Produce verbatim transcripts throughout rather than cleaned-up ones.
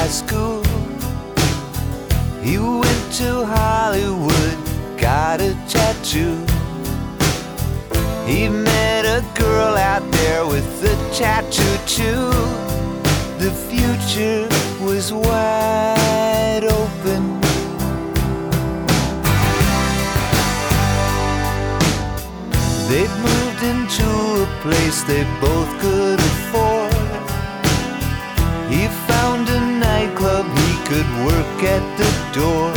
high school. He went to Hollywood, got a tattoo. He met a girl out there with a tattoo too. The future was wide open. They'd moved into a place they both could afford. He found a nightclub he could work at the door.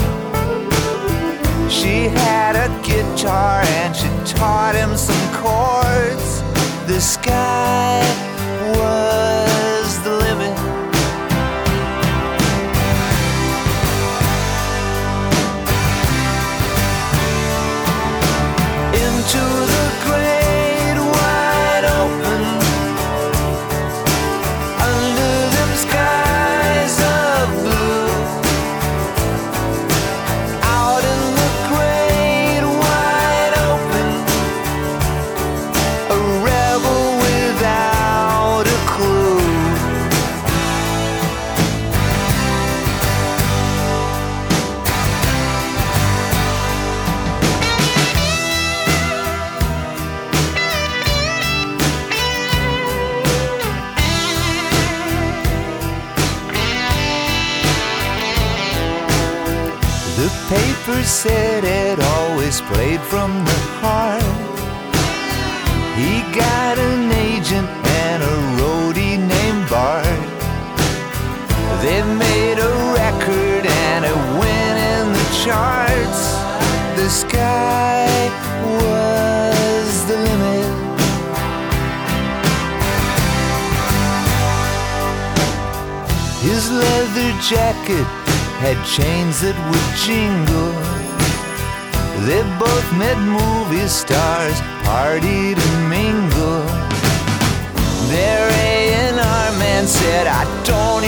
She had a guitar and she taught him some chords. The sky was the limit. Into the great wide open, under them skies of blue. Out in the great wide open, a rebel without a clue. The paper said it always played from the heart. He got an agent and a roadie named Bart. They made a record and it went in the charts. The sky was the limit. His leather jacket had chains that would jingle. They both met movie stars, partied and mingled. Their A and R man said, I don't